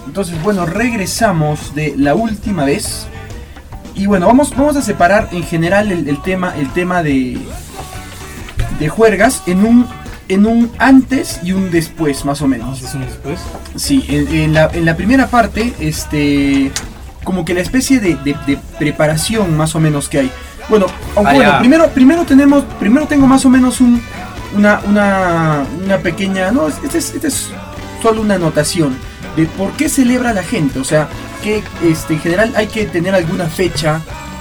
Entonces, bueno, regresamos de la última vez. Y bueno, vamos a separar en general el tema de juergas en un antes y un después, más o menos. ¿Es un después? Sí, en la primera parte, como que la especie de preparación más o menos que hay. Bueno, aunque primero tengo más o menos una pequeña, no, este es solo una anotación de por qué celebra la gente, o sea, que en general hay que tener alguna fecha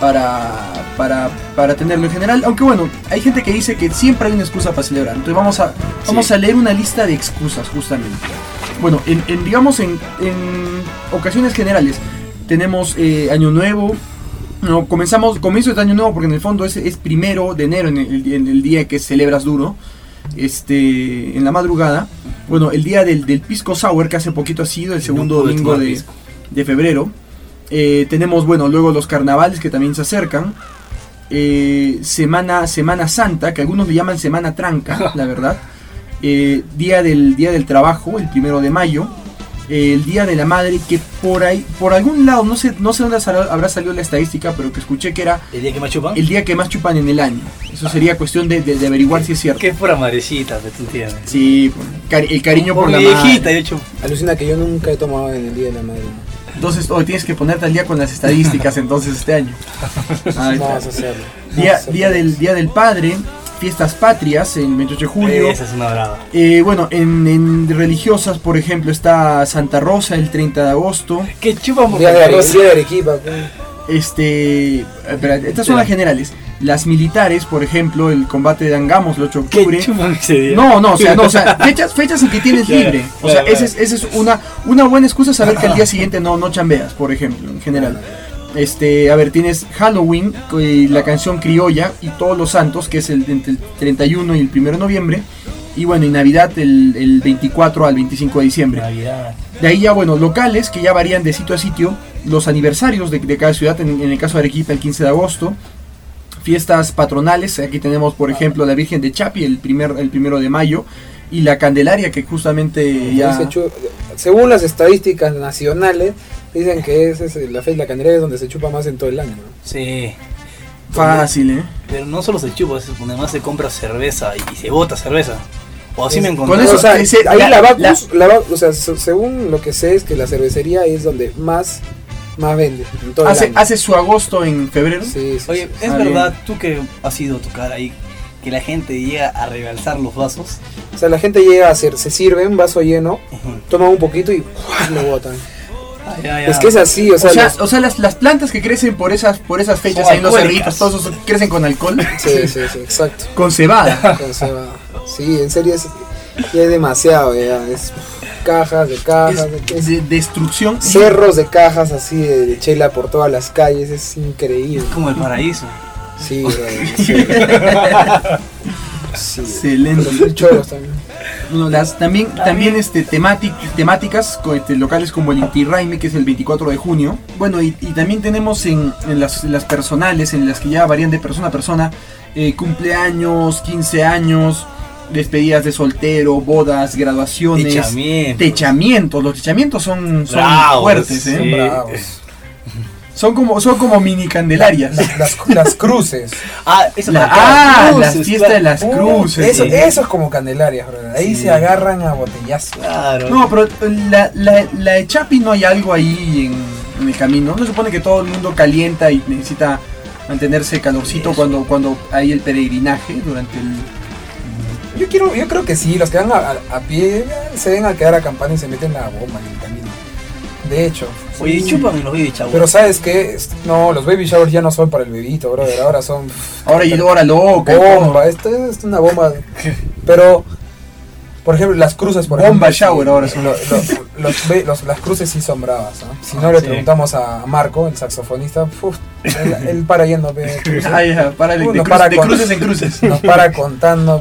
para tenerlo en general, aunque bueno, hay gente que dice que siempre hay una excusa para celebrar, entonces vamos a leer una lista de excusas justamente. Bueno, en ocasiones generales tenemos Año Nuevo. No, comienzo de Año Nuevo porque en el fondo es 1 de enero, en el día que celebras duro, en la madrugada. Bueno, el día del Pisco Sour, que hace poquito ha sido, el segundo domingo de febrero. Tenemos, bueno, luego los carnavales que también se acercan. Semana Santa, que algunos le llaman Semana Tranca, la verdad. Día del Trabajo, el 1 de mayo. El Día de la Madre, que por algún lado, no sé dónde habrá salido la estadística, pero que escuché que era ¿el día que más chupan? El día que más chupan en el año. Eso sería cuestión de averiguar si es cierto. Qué pura madrecita que tú tienes. Sí, el cariño por la viejita, madre. de hecho. Alucina que yo nunca he tomado en el Día de la Madre. Entonces hoy tienes que ponerte al día con las estadísticas entonces este año. Vamos a hacerlo. Día del Padre. Fiestas patrias, el 28 de julio. Esa es una brava. Bueno, en religiosas, por ejemplo, está Santa Rosa el 30 de agosto. Que chupan Día de Arequipa. Espera, estas son las generales. Las militares, por ejemplo, el combate de Angamos el 8 de octubre. ¿Qué chupan ese día? No, o sea, fechas en que tienes libre. O sea, esa es una buena excusa saber que al día siguiente no chambeas, por ejemplo, en general. A ver, tienes Halloween, la canción criolla y Todos los Santos, que es entre el 31 y el 1 de noviembre. Y bueno, y Navidad el 24 al 25 de diciembre. Navidad. De ahí ya, bueno, locales que ya varían de sitio a sitio. Los aniversarios de cada ciudad, en el caso de Arequipa el 15 de agosto. Fiestas patronales, aquí tenemos por ejemplo la Virgen de Chapi el 1 de mayo. Y la Candelaria, que justamente ya... Según las estadísticas nacionales, dicen que esa es la Candelaria es donde se chupa más en todo el año, ¿no? Sí. Fácil, Pero no solo se chupa, además se compra cerveza y se bota cerveza. O así me encontré. Con eso, o sea, ahí la Bacus, o sea, según lo que sé es que la cervecería es donde más vende en todo el año. ¿Hace su agosto en febrero? Sí. Oye, ¿es verdad, tú que has ido a tocar ahí, que la gente llega a rebalsar los vasos? O sea, la gente llega a hacer, se sirve un vaso lleno, toma un poquito y lo botan. Es que es así, o sea, las plantas que crecen por esas fechas ahí en los cerritos, todos esos crecen con alcohol. Sí, exacto. Con cebada. Sí, en serio ya es demasiado, ya es cajas de destrucción. Cerros de cajas así de chela por todas las calles, es increíble. Es como el paraíso. Sí, sí. Excelente. Los choros también. Bueno, también temáticas locales como el Inti Raymi, que es el 24 de junio. Bueno, y también tenemos en las personales, en las que ya varían de persona a persona, cumpleaños, 15 años, despedidas de soltero, bodas, graduaciones, techamientos. Los techamientos son fuertes, sí. Bravos. Son como mini candelarias. Las cruces. Las fiestas de las cruces. Eso es como candelarias, bro. Ahí se agarran a botellazos. Claro. No, pero la de Chapi no hay algo ahí en el camino. No se supone que todo el mundo calienta y necesita mantenerse calorcito cuando hay el peregrinaje durante el... Yo creo que sí, los que van a pie se ven a quedar acampando y se meten la bomba en el camino. De hecho. Oye, chupan en los baby showers. Pero ¿sabes qué? No, los baby showers ya no son para el bebito, brother. Ahora son... Ahora loca. Bomba, esto es una bomba. Pero, por ejemplo, las cruces, por ejemplo. Bomba shower ahora son. Las cruces sí son bravas, ¿no? Si no le preguntamos a Marco, el saxofonista, él para yendo, de cruces en cruces. Nos para contando,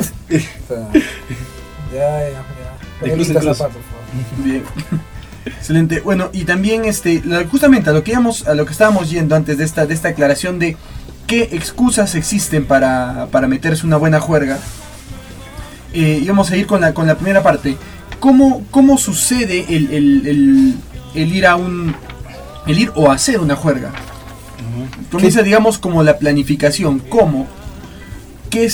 ya. De cruces en cruces. Bien. Excelente. Bueno, y también justamente a lo que estábamos yendo antes de esta aclaración de qué excusas existen para meterse una buena juerga. Y vamos a ir con la primera parte. ¿cómo sucede el ir a el ir o hacer una juerga? Comienza, digamos, como la planificación. ¿Cómo? Que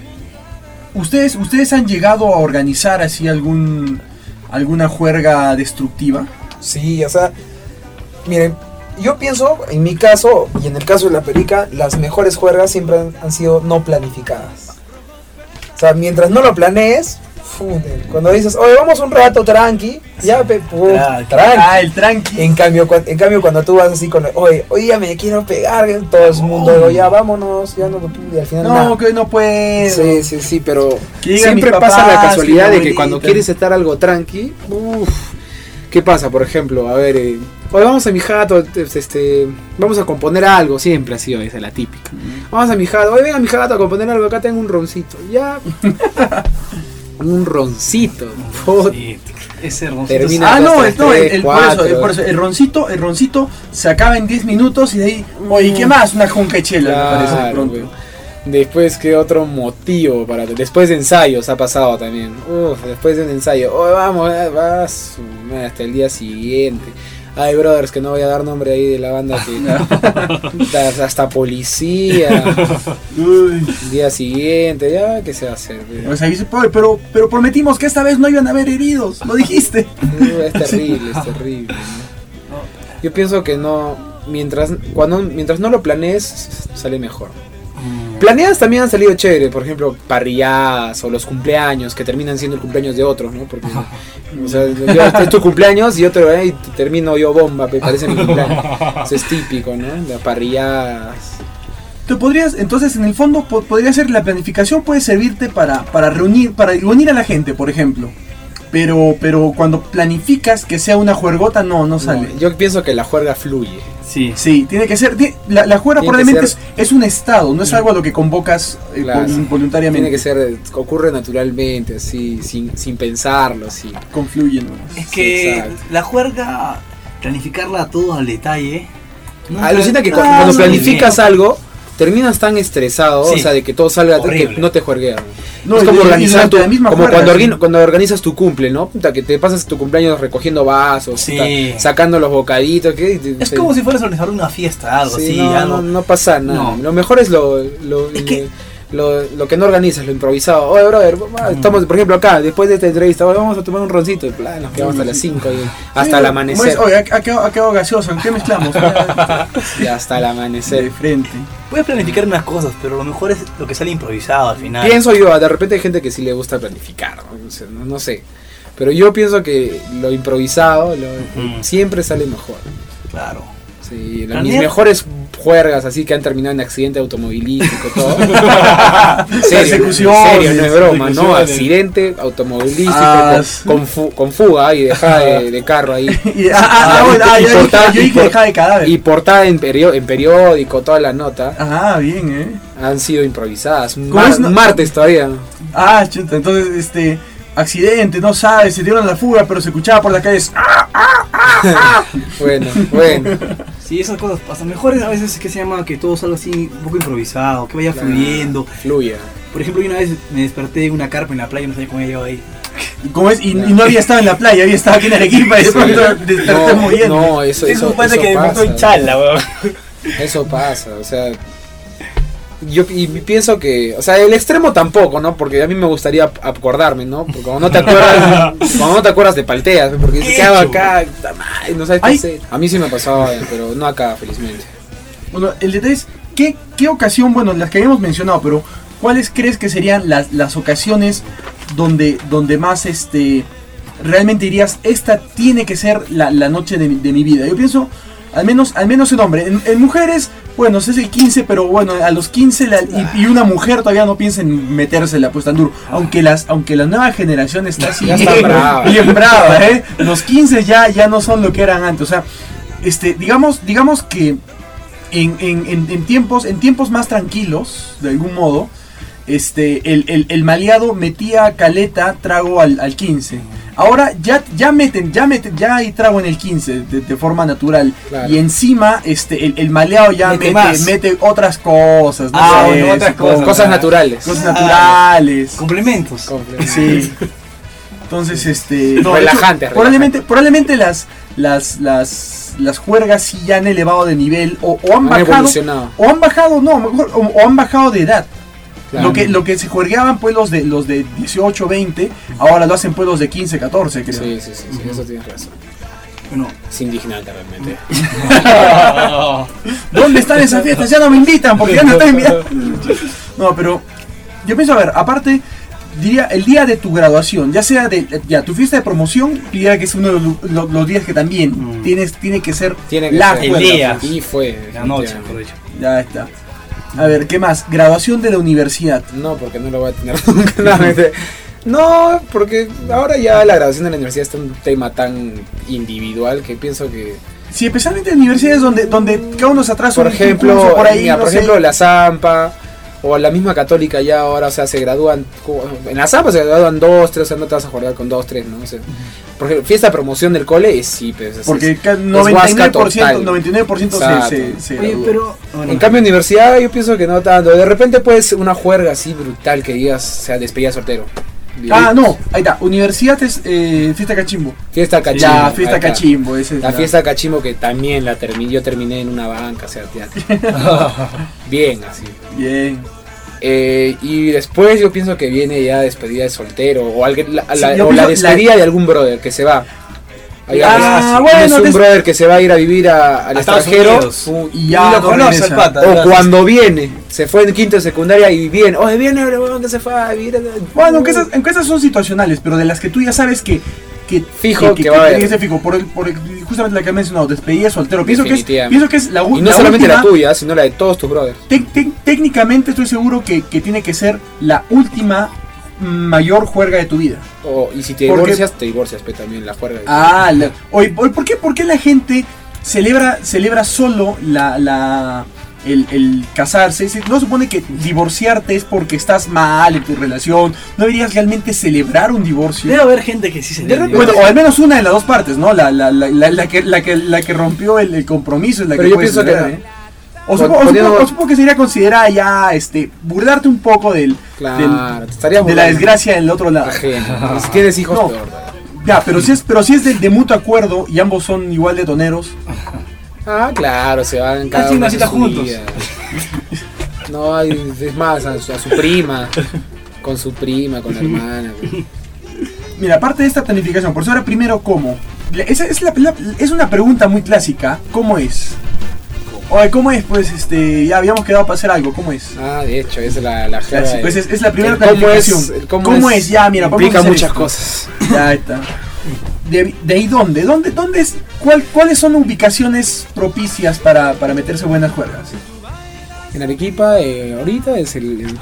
¿Ustedes han llegado a organizar así alguna juerga destructiva? Sí, o sea, miren, yo pienso, en mi caso, y en el caso de la Perica, las mejores juergas siempre han sido no planificadas. O sea, mientras no lo planees, cuando dices, oye, vamos un rato tranqui, ya, tranqui. El tranqui. En cambio, cuando tú vas así con, oye, ya me quiero pegar, todo el mundo, ya vámonos, ya no, y al final no, que no puedo. Sí, pero siempre pasa la casualidad de que cuando quieres estar algo tranqui, ¿qué pasa? Por ejemplo, a ver, oye, vamos a mi jato, vamos a componer algo, siempre ha sido esa la típica. Vamos a mi jato, oye, ven a mi jato a componer algo, acá tengo un roncito, ya. Un roncito. Sí, ese roncito. Por eso, el roncito se acaba en 10 minutos y de ahí, oye, ¿qué más? Una jonquechela, claro, me parece pronto. Después, ¿qué otro motivo para después de ensayos ha pasado también? Después de un ensayo, vamos, vas hasta el día siguiente. Ay, brothers, que no voy a dar nombre ahí de la banda que hasta policía. El día siguiente, ya, ¿qué se va a hacer? Pues ahí pero prometimos que esta vez no iban a haber heridos, lo dijiste. Es terrible, ¿no? Yo pienso que no, mientras no lo planees, sale mejor. Planeadas también han salido chévere, por ejemplo, parrilladas o los cumpleaños que terminan siendo el cumpleaños de otros, ¿no? Porque, o sea, es tu cumpleaños y otro, y termino yo bomba, me parece mi cumpleaños. Eso es típico, ¿no? Las parrilladas. Entonces, en el fondo, podría ser la planificación, puede servirte para reunir a la gente, por ejemplo. Pero cuando planificas que sea una juergota, no sale. Yo pienso que la juerga fluye. Sí, tiene que ser. La juerga probablemente es un estado, no es algo a lo que convocas voluntariamente. Tiene que ser, ocurre naturalmente, así, sin pensarlo, así. Confluye, ¿no? Es que la juerga, planificarla todo al detalle. Alucina que cuando planificas algo, terminas tan estresado, o sea, de que todo salga, que no te juergueas. No, es como organizar cuando organizas tu cumple, ¿no? Que te pasas tu cumpleaños recogiendo vasos, sacando los bocaditos. Es como si fueras a organizar una fiesta, algo así. No pasa nada. Lo mejor es lo que no organizas, lo improvisado. Oye, brother, estamos, por ejemplo, acá, después de esta entrevista, vamos a tomar un roncito. Y nos quedamos hasta las 5 hasta el amanecer. Oye, ha quedado gaseoso, ¿en qué mezclamos? Y hasta el amanecer. De frente. Puedes planificar unas cosas, pero lo mejor es lo que sale improvisado al final. Pienso yo, de repente hay gente que sí le gusta planificar, no sé. Pero yo pienso que lo improvisado siempre sale mejor. Claro. Sí, mis mejores juergas así que han terminado en accidente automovilístico, todo. serio, no es broma, ¿no? Accidente automovilístico con fuga y dejada de carro ahí. Y portada en periódico, toda la nota. Bien, han sido improvisadas. Martes todavía. Chuta, entonces accidente, no sabes, se dieron la fuga, pero se escuchaba por la calle. Bueno. Sí, esas cosas pasan. Mejor a veces que se llama que todo salga así un poco improvisado, que vaya fluyendo. Fluya. Por ejemplo, yo una vez me desperté en una carpa en la playa, no sabía cómo había llegado ahí. ¿Cómo es? Y no había estado en la playa, había estado aquí en Arequipa y de pronto desperté moviendo. No, eso pasa que despertó en chala, weón. Eso pasa, o sea. Yo pienso que, o sea, el extremo tampoco, ¿no? Porque a mí me gustaría acordarme, ¿no? Porque cuando no te acuerdas de palteas, porque se quedaba acá, no sabes qué hacer. A mí sí me pasaba, pero no acá, felizmente. Bueno, el detalle es, ¿qué ocasión, bueno, las que habíamos mencionado, pero ¿cuáles crees que serían las ocasiones donde más realmente dirías, esta tiene que ser la noche de mi vida? Yo pienso, al menos en hombre, en mujeres, bueno, es el 15, pero bueno, a los 15 y una mujer todavía no piensa en metérsela pues tan duro. Aunque la nueva generación está así bien brava, Los 15 ya no son lo que eran antes. O sea, digamos que en tiempos más tranquilos, de algún modo, el maleado metía caleta trago al 15. Ahora ya hay trago en el 15 de forma natural. Claro. Y encima el maleado ya mete otras cosas, cosas naturales. Cosas naturales. Complementos. Sí. Entonces, relajante. Probablemente las juergas sí ya han elevado de nivel o han bajado de edad. Claro. Lo que se juegaban pues los de 18, 20, ahora lo hacen pues los de 15, 14, creo. Sí, eso tienes razón. Bueno, es indignante realmente. ¿Dónde están esas fiestas? Ya no me invitan porque ya no están invitando. No, pero yo pienso, a ver, aparte, diría el día de tu graduación, ya sea tu fiesta de promoción, diría que es uno de los días que también tiene que ser la el día. Y fue la noche, por hecho. Ya está. A ver, ¿qué más? Graduación de la universidad. No, porque no lo voy a tener nunca. No, porque ahora ya la graduación de la universidad es un tema tan individual que pienso que... Sí, especialmente en universidades donde cada uno se atrasa. Por ejemplo, por ahí, por ejemplo, la Zampa o la misma Católica ya ahora, o sea, se gradúan... En la Zampa se gradúan 2, 3, o sea, no te vas a jugar con 2, 3, ¿no? O sea, por ejemplo, fiesta de promoción del cole sí, pues... Porque 99% se Oye, pero... En cambio, universidad yo pienso que no tanto. De repente puedes una juerga así brutal que digas, o sea, despedida soltero. No, ahí está, universidad es fiesta cachimbo. Fiesta cachimbo. Ya, fiesta cachimbo. La fiesta cachimbo que también yo terminé en una banca, o sea, teatro. Bien, así. Bien. Y después yo pienso que viene ya despedida de soltero o la despedida de algún brother que se va. Es un brother que se va a ir a vivir al extranjero y ya lo conoce el pata. O cuando viene, se fue en quinto de secundaria y viene que se fue a vivir. Bueno, aunque esas son situacionales, pero de las que tú ya sabes que fijo que va a haber. Fijo, por justamente la que he mencionado, despedida de soltero. Pienso que es la última. Y no solamente la tuya, sino la de todos tus brothers. Técnicamente estoy seguro que tiene que ser la última mayor juerga de tu vida. Y si te divorcias pero también la juerga de tu vida. ¿Por qué la gente celebra solo el casarse? No supone que divorciarte es porque estás mal en tu relación. No deberías realmente celebrar un divorcio. Debe haber gente que sí celebra. Bueno, o al menos una de las dos partes, ¿no? La que rompió el compromiso es la. Pero que yo pienso celebrar, que O supongo que sería considerada ya burlarte un poco de la desgracia del otro lado. Si tienes hijos, no. Peor. Ya, pero si es de mutuo acuerdo y ambos son igual de toneros. Claro, se van cada uno juntos. No, es más, a su prima, con la hermana. Mira, aparte de esta planificación, por eso ahora primero, ¿cómo? Es una pregunta muy clásica. ¿Cómo es? Oye, ¿cómo es? Pues ya habíamos quedado para hacer algo, ¿cómo es? De hecho, esa es la clase. Pues es la primera planificación. ¿Cómo es? Ya, mira, implica muchas cosas. Ya está. ¿De ahí dónde? ¿Dónde es? ¿Cuáles son ubicaciones propicias para meterse buenas juergas? En Arequipa, ahorita es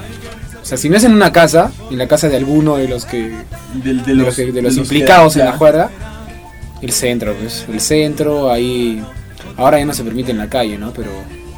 o sea, si no es en una casa, en la casa de alguno de los que de los implicados en la juerga, el centro, pues. El centro, ahí. Ahora ya no se permite en la calle, ¿no? Pero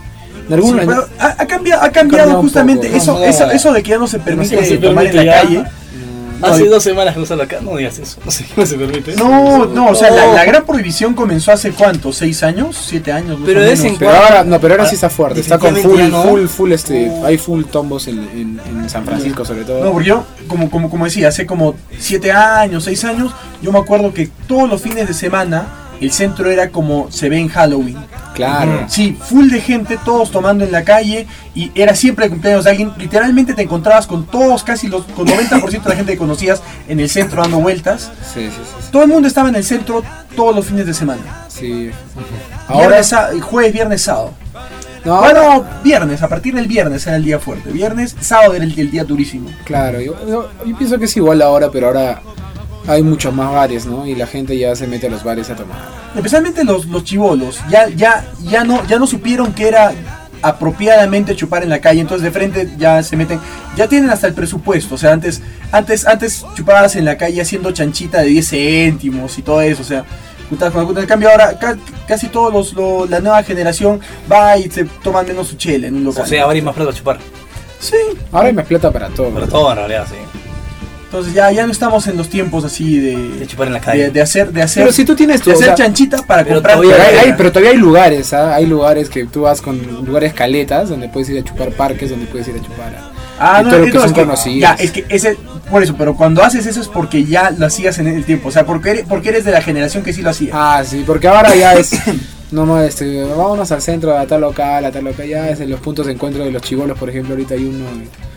pero ha cambiado justamente poco, eso de que ya no se permite tomar en la calle. Hace 2 semanas que no sale acá, no digas eso. No sé qué se permite. No, o sea, la gran prohibición comenzó hace ¿cuánto? ¿6 años? ¿7 años? Pero ahora sí está fuerte. Está con full hay full tombos en San Francisco sobre todo. No, porque yo, como decía, hace como 7 años, 6 años, yo me acuerdo que todos los fines de semana el centro era como se ve en Halloween. Claro. Sí, full de gente, todos tomando en la calle, y era siempre el cumpleaños de alguien. Literalmente te encontrabas con todos, con 90% de la gente que conocías en el centro dando vueltas. Sí. Todo el mundo estaba en el centro todos los fines de semana. Sí. Ahora jueves, viernes, sábado. Bueno, viernes, a partir del viernes era el día fuerte. Viernes, sábado era el día durísimo. Claro, yo pienso que es igual ahora, pero ahora hay muchos más bares, ¿no? Y la gente ya se mete a los bares a tomar. Especialmente los chibolos, ya no supieron que era apropiadamente chupar en la calle, entonces de frente ya se meten, ya tienen hasta el presupuesto. O sea, antes chupabas en la calle haciendo chanchita de 10 céntimos y todo eso, o sea, en cambio ahora casi todos la nueva generación va y se toman menos su chela en un local. O sea, ahora hay más plata a chupar. Sí. Ahora hay más plata para todo. Para todo en realidad, sí. Entonces ya no estamos en los tiempos así de chupar en la calle. De hacer pero si tú tienes de hacer chanchita para comprar. Pero todavía hay lugares, hay lugares que tú vas con lugares caletas donde puedes ir a chupar, parques donde puedes ir a chupar Ah, todo lo que entonces son conocidos. Ya, es que ese, por eso, pero cuando haces eso es porque ya lo hacías en el tiempo, o sea, porque eres de la generación que sí lo hacía. Ah, sí, porque ahora ya es... Nomás, vámonos al centro, a tal local, ya es en los puntos de encuentro de los chibolos, por ejemplo, ahorita hay uno...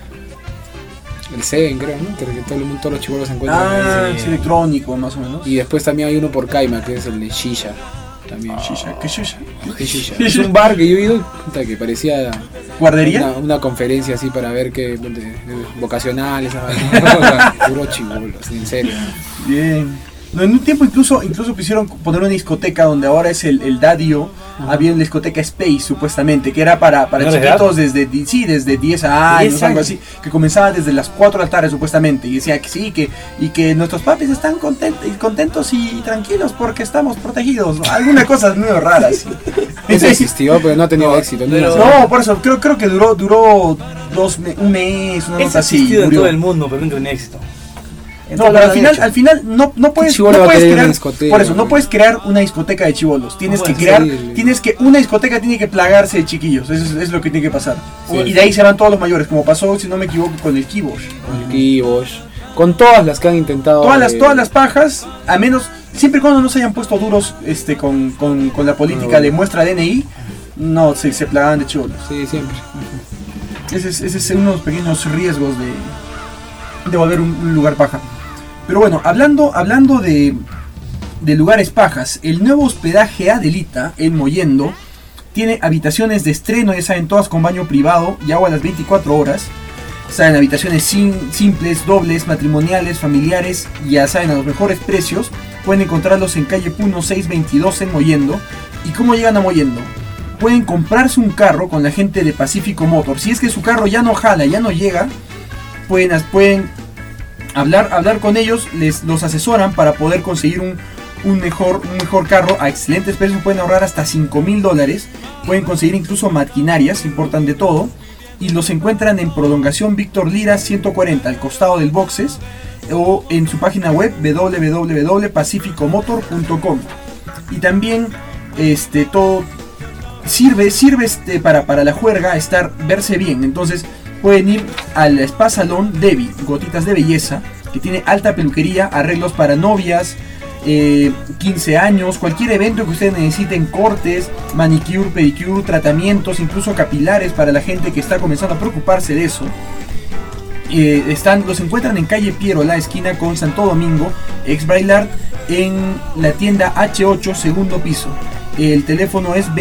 El Seven, creo, ¿no? Que todos los chibolos se encuentran. Ah, es electrónico, más o menos. Y después también hay uno por Caima, que es el de Shisha. También. Shisha, ¿qué Shisha? Shisha. Es un bar que yo he ido, puta, que parecía... ¿Guardería? Una conferencia así para ver qué vocacional, esa vaina. Puro chibolos, en serio. Bien. No, en un tiempo incluso quisieron poner una discoteca donde ahora es el Dadio. Había una discoteca Space supuestamente, que era para chiquitos desde 10 años, algo así, que comenzaba desde las 4 de la tarde supuestamente, y decía que sí, que nuestros papis están contentos y tranquilos porque estamos protegidos, ¿no? Alguna cosa muy rara así. Eso existió, pero no ha tenido éxito. No, por eso, creo que duró un mes, una cosa así. Existido en todo el mundo, pero nunca tenía éxito. No, pero al final no puedes crear, por eso no puedes crear una discoteca de chibolos. Tienes que una discoteca tiene que plagarse de chiquillos. Eso es lo que tiene que pasar. Sí, y de ahí se van todos los mayores, como pasó, si no me equivoco, con el Kibosh. Con todas las que han intentado. Todas las pajas, a menos siempre y cuando no se hayan puesto duros con la política de muestra DNI, no se plagaban de chibolos. Sí, siempre. Ese es uno de los pequeños riesgos de volver un lugar paja. Pero bueno, hablando de lugares pajas, el nuevo hospedaje Adelita en Mollendo tiene habitaciones de estreno, ya saben, todas con baño privado y agua a las 24 horas. Saben, habitaciones simples, dobles, matrimoniales, familiares, ya saben, a los mejores precios. Pueden encontrarlos en calle Puno 622 en Mollendo. ¿Y cómo llegan a Mollendo? Pueden comprarse un carro con la gente de Pacífico Motor. Si es que su carro ya no jala, ya no llega, pueden hablar con ellos, los asesoran para poder conseguir un mejor carro a excelentes precios. Pueden ahorrar hasta $5,000, pueden conseguir incluso maquinarias, importan de todo, y los encuentran en Prolongación Víctor Lira 140 al costado del Boxes, o en su página web www.pacificomotor.com. Y también todo sirve para la juerga verse bien. Entonces pueden ir al Spa Salón Debbie, Gotitas de Belleza, que tiene alta peluquería, arreglos para novias, 15 años, cualquier evento que ustedes necesiten, cortes, manicure, pedicure, tratamientos, incluso capilares para la gente que está comenzando a preocuparse de eso. Los encuentran en calle Piero, la esquina con Santo Domingo, ex Braillard, en la tienda H8, segundo piso. El teléfono es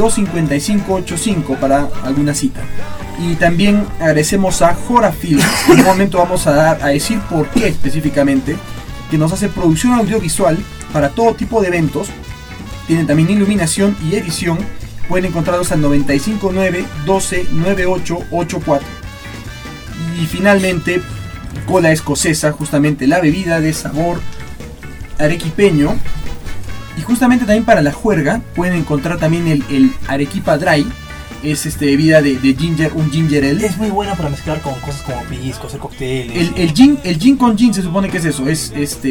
225585 para alguna cita. Y también agradecemos a Jora Films. En un momento vamos a decir por qué específicamente, que nos hace producción audiovisual para todo tipo de eventos. Tienen también iluminación y edición. Pueden encontrarlos al 959 12 9884. Y finalmente, Cola Escocesa, justamente la bebida de sabor arequipeño. Y justamente también para la juerga pueden encontrar también el Arequipa Dry. Es bebida de ginger, un ginger ale. Es muy buena para mezclar con cosas como pisco, hacer cócteles. El gin con gin se supone que es eso, es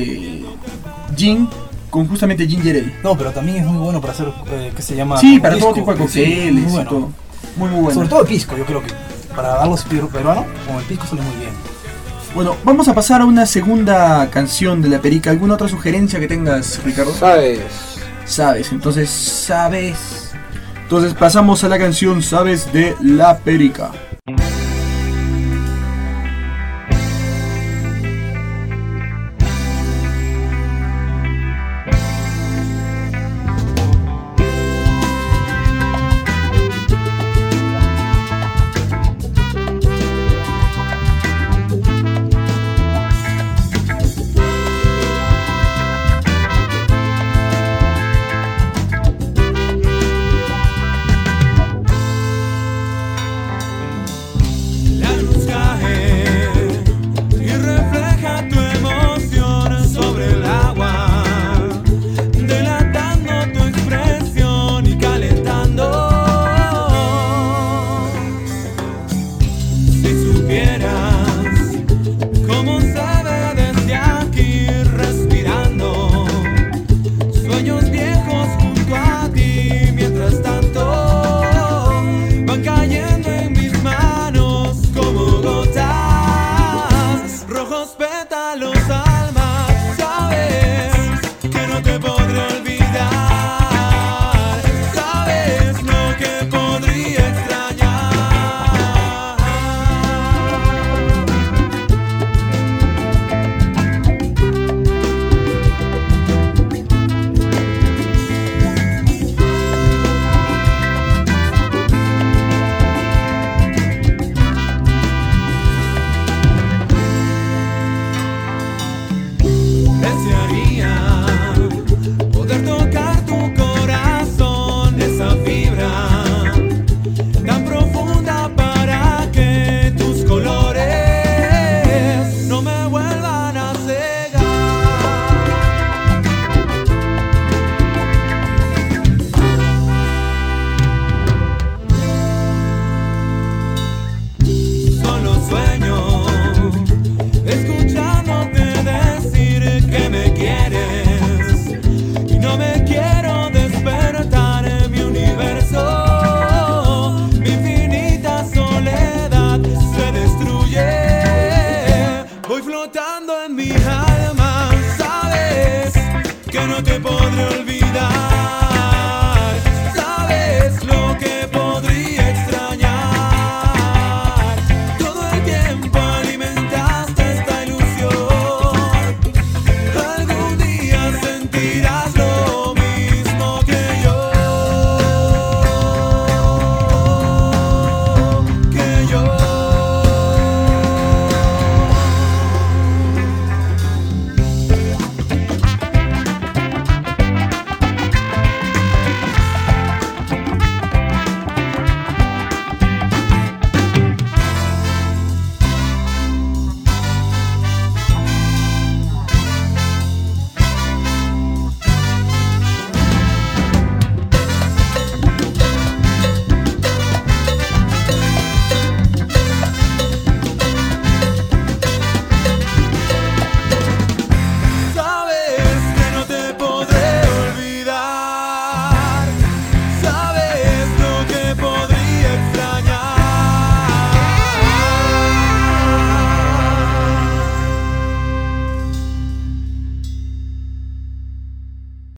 gin con justamente ginger ale. No, pero también es muy bueno para hacer, ¿qué se llama? Sí, para pisco, todo tipo de cócteles, sí, bueno. Todo. Muy bueno. Sobre todo el pisco, yo creo que para darlo peruano, con el pisco sale muy bien. Bueno, vamos a pasar a una segunda canción de La Perica. ¿Alguna otra sugerencia que tengas, Ricardo? Sabes, entonces pasamos a la canción Sabes de La Perica.